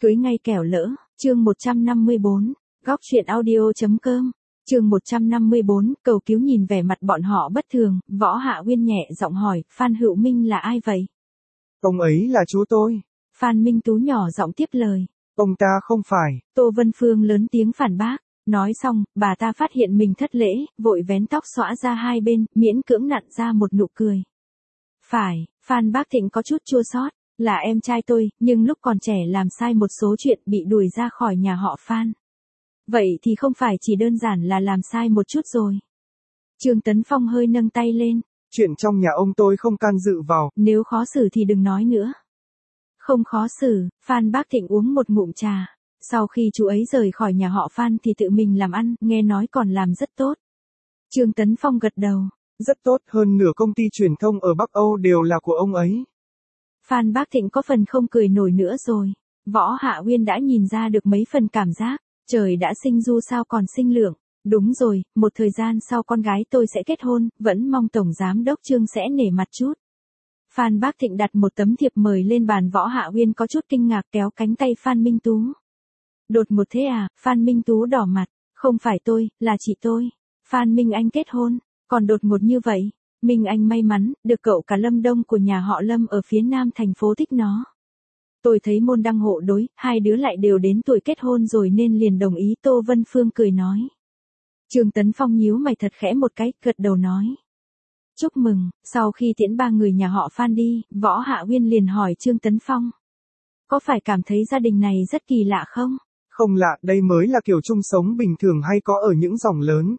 Cưới ngay kẻo lỡ, chương 154, góc chuyện audio.com, chương 154, cầu cứu. Nhìn vẻ mặt bọn họ bất thường, Võ Hạ Uyên nhẹ giọng hỏi, Phan Hữu Minh là ai vậy? Ông ấy là chú tôi. Phan Minh Tú nhỏ giọng tiếp lời. Ông ta không phải. Tô Vân Phương lớn tiếng phản bác. Nói xong, bà ta phát hiện mình thất lễ, vội vén tóc xõa ra hai bên, miễn cưỡng nặn ra một nụ cười. Phải, Phan Bác Thịnh có chút chua xót, là em trai tôi, nhưng lúc còn trẻ làm sai một số chuyện bị đuổi ra khỏi nhà họ Phan. Vậy thì không phải chỉ đơn giản là làm sai một chút rồi. Trương Tấn Phong hơi nâng tay lên. Chuyện trong nhà ông tôi không can dự vào. Nếu khó xử thì đừng nói nữa. Không khó xử, Phan Bác Thịnh uống một ngụm trà. Sau khi chú ấy rời khỏi nhà họ Phan thì tự mình làm ăn, nghe nói còn làm rất tốt. Trương Tấn Phong gật đầu. Rất tốt, hơn nửa công ty truyền thông ở Bắc Âu đều là của ông ấy. Phan Bác Thịnh có phần không cười nổi nữa rồi. Võ Hạ Uyên đã nhìn ra được mấy phần cảm giác. Trời đã sinh du sao còn sinh lượng. Đúng rồi, một thời gian sau con gái tôi sẽ kết hôn, vẫn mong Tổng Giám đốc Trương sẽ nể mặt chút. Phan Bác Thịnh đặt một tấm thiệp mời lên bàn. Võ Hạ Uyên có chút kinh ngạc kéo cánh tay Phan Minh Tú. Đột ngột thế à? Phan Minh Tú đỏ mặt. Không phải tôi, là chị tôi. Phan Minh Anh kết hôn. Còn đột ngột như vậy. Minh Anh may mắn, được cậu cả Lâm Đông của nhà họ Lâm ở phía nam thành phố thích nó. Tôi thấy môn đăng hộ đối, hai đứa lại đều đến tuổi kết hôn rồi nên liền đồng ý. Tô Vân Phương cười nói. Trương Tấn Phong nhíu mày thật khẽ một cái, gật đầu nói. Chúc mừng. Sau khi tiễn ba người nhà họ Phan đi, Võ Hạ Uyên liền hỏi Trương Tấn Phong. Có phải cảm thấy gia đình này rất kỳ lạ không? Không lạ, đây mới là kiểu chung sống bình thường hay có ở những dòng lớn.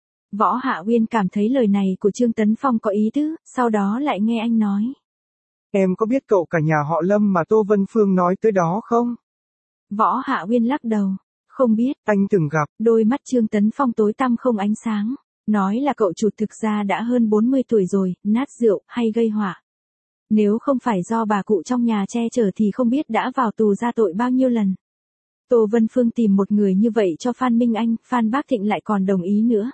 Võ Hạ Uyên cảm thấy lời này của Trương Tấn Phong có ý tứ, sau đó lại nghe anh nói. Em có biết cậu cả nhà họ Lâm mà Tô Vân Phương nói tới đó không? Võ Hạ Uyên lắc đầu. Không biết. Anh từng gặp. Đôi mắt Trương Tấn Phong tối tăm không ánh sáng. Nói là cậu chủ thực ra đã hơn 40 tuổi rồi, nát rượu, hay gây họa. Nếu không phải do bà cụ trong nhà che chở thì không biết đã vào tù ra tội bao nhiêu lần. Tô Vân Phương tìm một người như vậy cho Phan Minh Anh, Phan Bác Thịnh lại còn đồng ý nữa.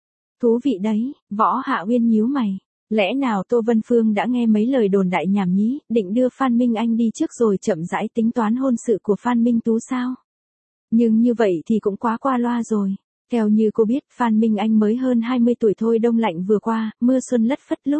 Thú vị đấy, Võ Hạ Uyên nhíu mày. Lẽ nào Tô Vân Phương đã nghe mấy lời đồn đại nhảm nhí, định đưa Phan Minh Anh đi trước rồi chậm rãi tính toán hôn sự của Phan Minh Tú sao? Nhưng như vậy thì cũng quá qua loa rồi. Theo như cô biết, Phan Minh Anh mới hơn 20 tuổi thôi. Đông lạnh vừa qua, mưa xuân lất phất lúc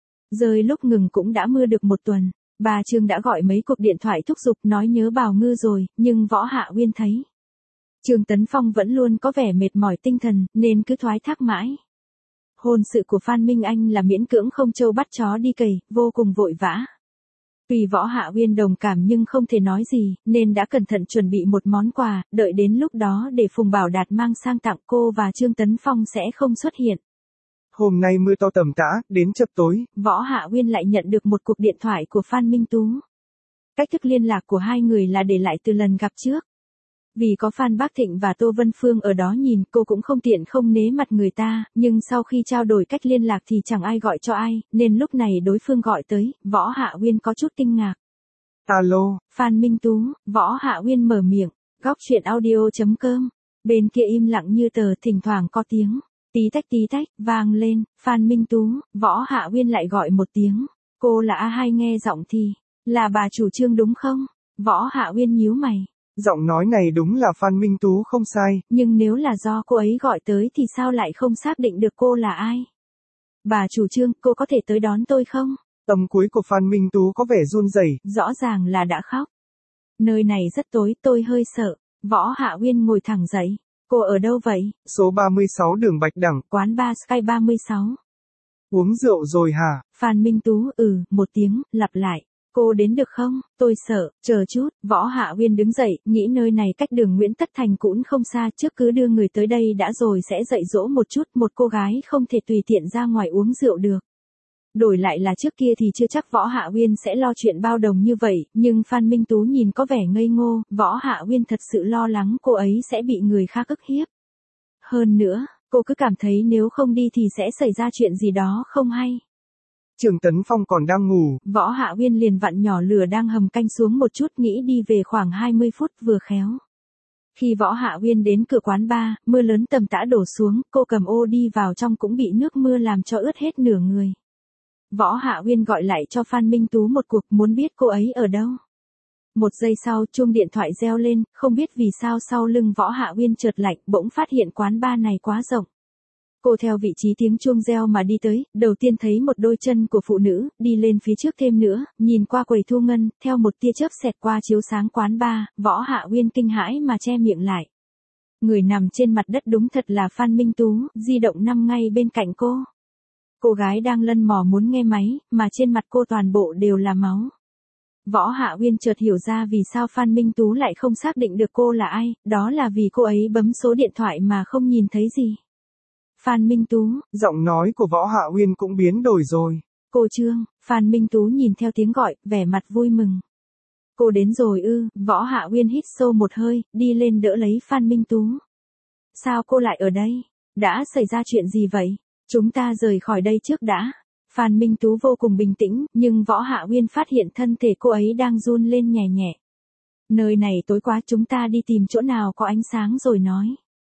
rơi lúc ngừng cũng đã mưa được một tuần. Bà Trương đã gọi mấy cuộc điện thoại thúc giục nói nhớ Bào Ngư rồi, nhưng Võ Hạ Uyên thấy Trương Tấn Phong vẫn luôn có vẻ mệt mỏi tinh thần, nên cứ thoái thác mãi. Hôn sự của Phan Minh Anh là miễn cưỡng không trâu bắt chó đi cày, vô cùng vội vã. Tuy Võ Hạ Uyên đồng cảm nhưng không thể nói gì, nên đã cẩn thận chuẩn bị một món quà, đợi đến lúc đó để Phùng Bảo Đạt mang sang tặng cô và Trương Tấn Phong sẽ không xuất hiện. Hôm nay mưa to tầm tã, đến chập tối. Võ Hạ Uyên lại nhận được một cuộc điện thoại của Phan Minh Tú. Cách thức liên lạc của hai người là để lại từ lần gặp trước. Vì có Phan Bác Thịnh và Tô Vân Phương ở đó nhìn, cô cũng không tiện không nế mặt người ta, nhưng sau khi trao đổi cách liên lạc thì chẳng ai gọi cho ai, nên lúc này đối phương gọi tới, Võ Hạ Uyên có chút kinh ngạc. Alo. Phan Minh Tú. Võ Hạ Uyên mở miệng. Góc chuyện audio.com. Bên kia im lặng như tờ, thỉnh thoảng có tiếng tí tách vang lên. Phan Minh Tú. Võ Hạ Uyên lại gọi một tiếng. Cô là A2, nghe giọng thì là bà chủ Trương đúng không? Võ Hạ Uyên nhíu mày. Giọng nói này đúng là Phan Minh Tú không sai. Nhưng nếu là do cô ấy gọi tới thì sao lại không xác định được cô là ai? Bà chủ Trương, cô có thể tới đón tôi không? Âm cuối của Phan Minh Tú có vẻ run rẩy. Rõ ràng là đã khóc. Nơi này rất tối, tôi hơi sợ. Võ Hạ Uyên ngồi thẳng dậy. Cô ở đâu vậy? Số 36 đường Bạch Đằng. Quán bar Sky 36. Uống rượu rồi hả? Phan Minh Tú một tiếng, lặp lại. Cô đến được không? Tôi sợ. Chờ chút. Võ Hạ Uyên đứng dậy, nghĩ nơi này cách đường Nguyễn Tất Thành cũng không xa, trước cứ đưa người tới đây đã rồi sẽ dạy dỗ một chút. Một cô gái không thể tùy tiện ra ngoài uống rượu được. Đổi lại là trước kia thì chưa chắc Võ Hạ Uyên sẽ lo chuyện bao đồng như vậy, nhưng Phan Minh Tú nhìn có vẻ ngây ngô, Võ Hạ Uyên thật sự lo lắng cô ấy sẽ bị người khác ức hiếp. Hơn nữa, cô cứ cảm thấy nếu không đi thì sẽ xảy ra chuyện gì đó không hay. Trương Tấn Phong còn đang ngủ. Võ Hạ Uyên liền vặn nhỏ lửa đang hầm canh xuống một chút, nghĩ đi về khoảng 20 phút vừa khéo. Khi Võ Hạ Uyên đến cửa quán bar, mưa lớn tầm tã đổ xuống, cô cầm ô đi vào trong cũng bị nước mưa làm cho ướt hết nửa người. Võ Hạ Uyên gọi lại cho Phan Minh Tú một cuộc, muốn biết cô ấy ở đâu. Một giây sau chuông điện thoại reo lên, không biết vì sao sau lưng Võ Hạ Uyên chợt lạnh, bỗng phát hiện quán bar này quá rộng. Cô theo vị trí tiếng chuông reo mà đi tới, đầu tiên thấy một đôi chân của phụ nữ, đi lên phía trước thêm nữa, nhìn qua quầy thu ngân, theo một tia chớp xẹt qua chiếu sáng quán bar, Võ Hạ Uyên kinh hãi mà che miệng lại. Người nằm trên mặt đất đúng thật là Phan Minh Tú, di động nằm ngay bên cạnh cô. Cô gái đang lân mò muốn nghe máy, mà trên mặt cô toàn bộ đều là máu. Võ Hạ Uyên chợt hiểu ra vì sao Phan Minh Tú lại không xác định được cô là ai, đó là vì cô ấy bấm số điện thoại mà không nhìn thấy gì. Phan Minh Tú, Giọng nói của Võ Hạ Uyên cũng biến đổi rồi. cô Trương, Phan Minh Tú nhìn theo tiếng gọi, vẻ mặt vui mừng. Cô đến rồi ư, Võ Hạ Uyên hít sâu một hơi, đi lên đỡ lấy Phan Minh Tú. Sao cô lại ở đây? Đã xảy ra chuyện gì vậy? Chúng ta rời khỏi đây trước đã. Phan Minh Tú vô cùng bình tĩnh, nhưng Võ Hạ Uyên phát hiện thân thể cô ấy đang run lên nhẹ nhẹ. Nơi này tối quá, chúng ta đi tìm chỗ nào có ánh sáng rồi nói.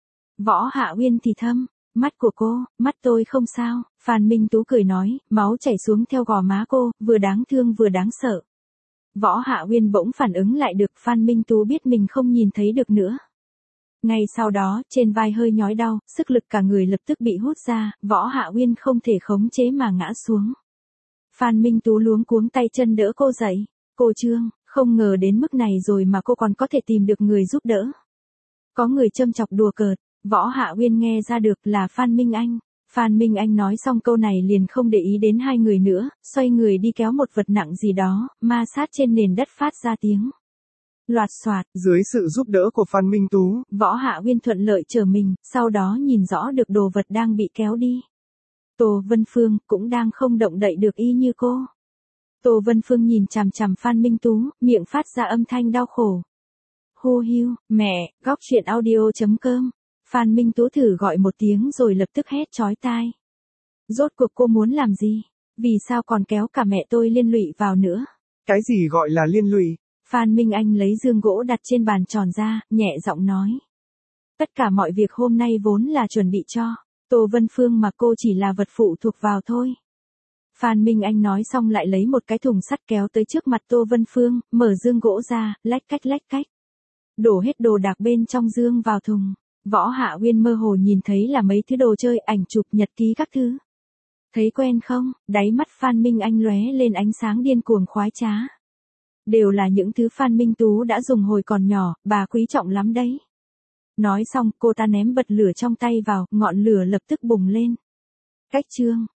Võ Hạ Uyên thì thầm, mắt của cô, mắt tôi không sao. Phan Minh Tú cười nói, máu chảy xuống theo gò má cô, vừa đáng thương vừa đáng sợ. Võ Hạ Uyên bỗng phản ứng lại được, Phan Minh Tú biết mình không nhìn thấy được nữa. Ngay sau đó, trên vai hơi nhói đau, sức lực cả người lập tức bị hút ra, Võ Hạ Uyên không thể khống chế mà ngã xuống. Phan Minh Tú luống cuống tay chân đỡ cô dậy. Cô Trương, không ngờ đến mức này rồi mà cô còn có thể tìm được người giúp đỡ. Có người châm chọc đùa cợt, Võ Hạ Uyên nghe ra được là Phan Minh Anh. Phan Minh Anh nói xong câu này liền không để ý đến hai người nữa, xoay người đi kéo một vật nặng gì đó, ma sát trên nền đất phát ra tiếng loạt xoạt. Dưới sự giúp đỡ của Phan Minh Tú, Võ Hạ Uyên thuận lợi trở mình, sau đó nhìn rõ được đồ vật đang bị kéo đi. Tô Vân Phương cũng đang không động đậy được y như cô. Tô Vân Phương nhìn chằm chằm Phan Minh Tú, miệng phát ra âm thanh đau khổ. Hô hiu, mẹ, góc truyện audio.com. Phan Minh Tú thử gọi một tiếng rồi lập tức hét chói tai. Rốt cuộc cô muốn làm gì? Vì sao còn kéo cả mẹ tôi liên lụy vào nữa? Cái gì gọi là liên lụy? Phan Minh Anh lấy dương gỗ đặt trên bàn tròn ra, nhẹ giọng nói. Tất cả mọi việc hôm nay vốn là chuẩn bị cho Tô Vân Phương mà cô chỉ là vật phụ thuộc vào thôi. Phan Minh Anh nói xong lại lấy một cái thùng sắt kéo tới trước mặt Tô Vân Phương, mở dương gỗ ra, lách cách. Đổ hết đồ đạc bên trong dương vào thùng. Võ Hạ Uyên mơ hồ nhìn thấy là mấy thứ đồ chơi, ảnh chụp, nhật ký các thứ. Thấy quen không? Đáy mắt Phan Minh Anh lóe lên ánh sáng điên cuồng khoái trá. Đều là những thứ Phan Minh Tú đã dùng hồi còn nhỏ, bà quý trọng lắm đấy. Nói xong, cô ta ném bật lửa trong tay vào, ngọn lửa lập tức bùng lên. Cách chương.